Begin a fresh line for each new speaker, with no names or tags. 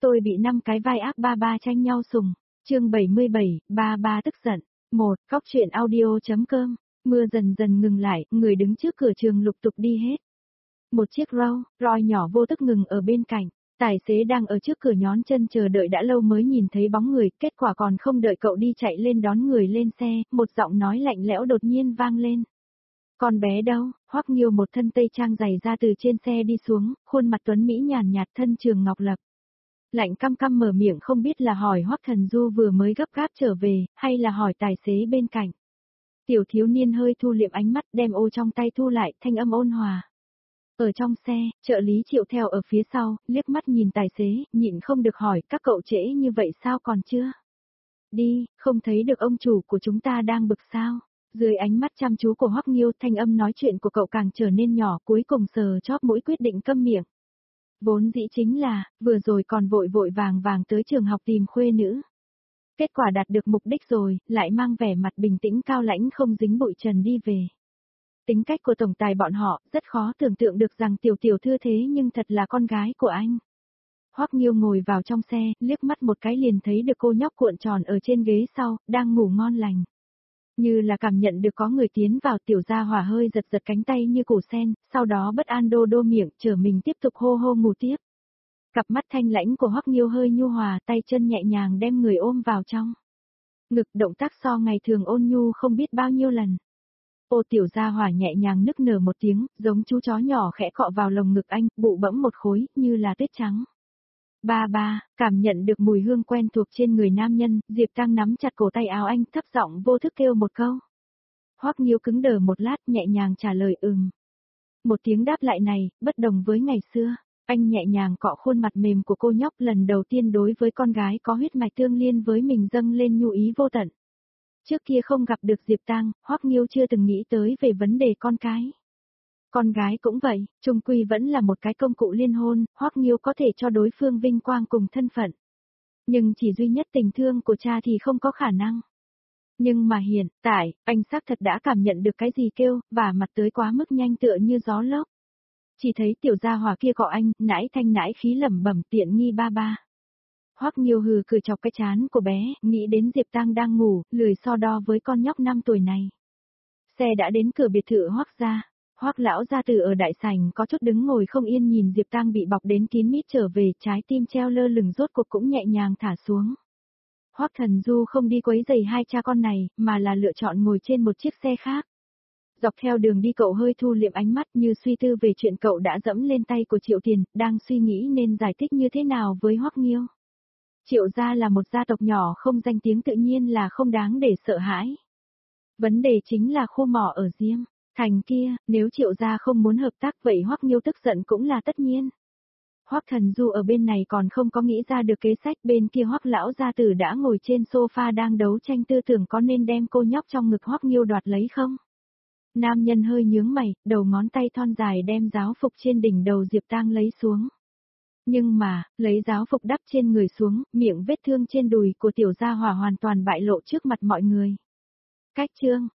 Tôi bị 5 cái vai ác ba ba tranh nhau sùng. Chương 77, ba ba tức giận. 1. Cóc truyện audio.com. Mưa dần dần ngừng lại, người đứng trước cửa trường lục tục đi hết. Một chiếc Rolls-Royce nhỏ vô thức ngừng ở bên cạnh. Tài xế đang ở trước cửa nhón chân chờ đợi đã lâu mới nhìn thấy bóng người, kết quả còn không đợi cậu đi chạy lên đón người lên xe, một giọng nói lạnh lẽo đột nhiên vang lên. Con bé đâu? Hoắc Nghiêu một thân tây trang dày ra từ trên xe đi xuống, khuôn mặt tuấn mỹ nhàn nhạt thân trường ngọc lập. Lạnh căm căm mở miệng không biết là hỏi Hoắc Thần Du vừa mới gấp gáp trở về, hay là hỏi tài xế bên cạnh. Tiểu thiếu niên hơi thu liệm ánh mắt đem ô trong tay thu lại, thanh âm ôn hòa. Ở trong xe, trợ lý Triệu theo ở phía sau, liếc mắt nhìn tài xế, nhịn không được hỏi các cậu trễ như vậy sao còn chưa? Đi, không thấy được ông chủ của chúng ta đang bực sao? Dưới ánh mắt chăm chú của Hoắc Nghiêu, thanh âm nói chuyện của cậu càng trở nên nhỏ, cuối cùng sờ chóp mũi quyết định câm miệng. Vốn dĩ chính là, vừa rồi còn vội vội vàng vàng tới trường học tìm khuê nữ. Kết quả đạt được mục đích rồi, lại mang vẻ mặt bình tĩnh cao lãnh không dính bụi trần đi về. Tính cách của tổng tài bọn họ, rất khó tưởng tượng được rằng tiểu tiểu thư thế nhưng thật là con gái của anh. Hoắc Nghiêu ngồi vào trong xe, liếc mắt một cái liền thấy được cô nhóc cuộn tròn ở trên ghế sau, đang ngủ ngon lành. Như là cảm nhận được có người tiến vào, tiểu gia hỏa hơi giật giật cánh tay như củ sen, sau đó bất an đô đô miệng, chờ mình tiếp tục hô hô ngủ tiếp. Cặp mắt thanh lãnh của Hoắc Nghiêu hơi nhu hòa, tay chân nhẹ nhàng đem người ôm vào trong ngực, động tác so ngày thường ôn nhu không biết bao nhiêu lần. Ô tiểu gia hỏa nhẹ nhàng nức nở một tiếng, giống chú chó nhỏ khẽ cọ vào lồng ngực anh, bụ bẫm một khối, như là tuyết trắng. Ba ba, cảm nhận được mùi hương quen thuộc trên người nam nhân, Diệp Tăng nắm chặt cổ tay áo anh, thấp giọng vô thức kêu một câu. Hoắc Nghiêu cứng đờ một lát, nhẹ nhàng trả lời Một tiếng đáp lại này, bất đồng với ngày xưa, anh nhẹ nhàng cọ khuôn mặt mềm của cô nhóc, lần đầu tiên đối với con gái có huyết mạch tương liên với mình dâng lên nhu ý vô tận. Trước kia không gặp được Diệp Tăng, Hoắc Nghiêu chưa từng nghĩ tới về vấn đề con cái. Con gái cũng vậy, chung quy vẫn là một cái công cụ liên hôn, Hoắc Nghiêu có thể cho đối phương vinh quang cùng thân phận. Nhưng chỉ duy nhất tình thương của cha thì không có khả năng. Nhưng mà hiện tại, anh xác thật đã cảm nhận được cái gì kêu, và mặt tới quá mức nhanh tựa như gió lốc. Chỉ thấy tiểu gia hỏa kia cọ anh, nãi thanh nãi khí lẩm bẩm tiện nghi ba ba. Hoắc Nghiêu hừ cười chọc cái trán của bé, nghĩ đến Diệp Tăng đang ngủ, lười so đo với con nhóc 5 tuổi này. Xe đã đến cửa biệt thự Hoắc gia. Hoắc lão gia tử ở đại sảnh có chút đứng ngồi không yên nhìn Diệp Tăng bị bọc đến kín mít trở về, trái tim treo lơ lửng rốt cuộc cũng nhẹ nhàng thả xuống. Hoắc Thần Du không đi quấy rầy hai cha con này, mà là lựa chọn ngồi trên một chiếc xe khác. Dọc theo đường đi cậu hơi thu liệm ánh mắt như suy tư về chuyện cậu đã dẫm lên tay của Triệu Tiền, đang suy nghĩ nên giải thích như thế nào với Hoắc Nghiêu. Triệu gia là một gia tộc nhỏ không danh tiếng tự nhiên là không đáng để sợ hãi. Vấn đề chính là khu mỏ ở Diêm Thành kia, nếu Triệu gia không muốn hợp tác vậy Hoắc Nghiêu tức giận cũng là tất nhiên. Hoắc Thần Du ở bên này còn không có nghĩ ra được kế sách, bên kia Hoắc lão gia tử đã ngồi trên sofa đang đấu tranh tư tưởng có nên đem cô nhóc trong ngực Hoắc Nghiêu đoạt lấy không. Nam nhân hơi nhướng mày, đầu ngón tay thon dài đem giáo phục trên đỉnh đầu Diệp Tăng lấy xuống. Nhưng mà, lấy giáo phục đắp trên người xuống, miệng vết thương trên đùi của tiểu gia hỏa hoàn toàn bại lộ trước mặt mọi người. Cách chương,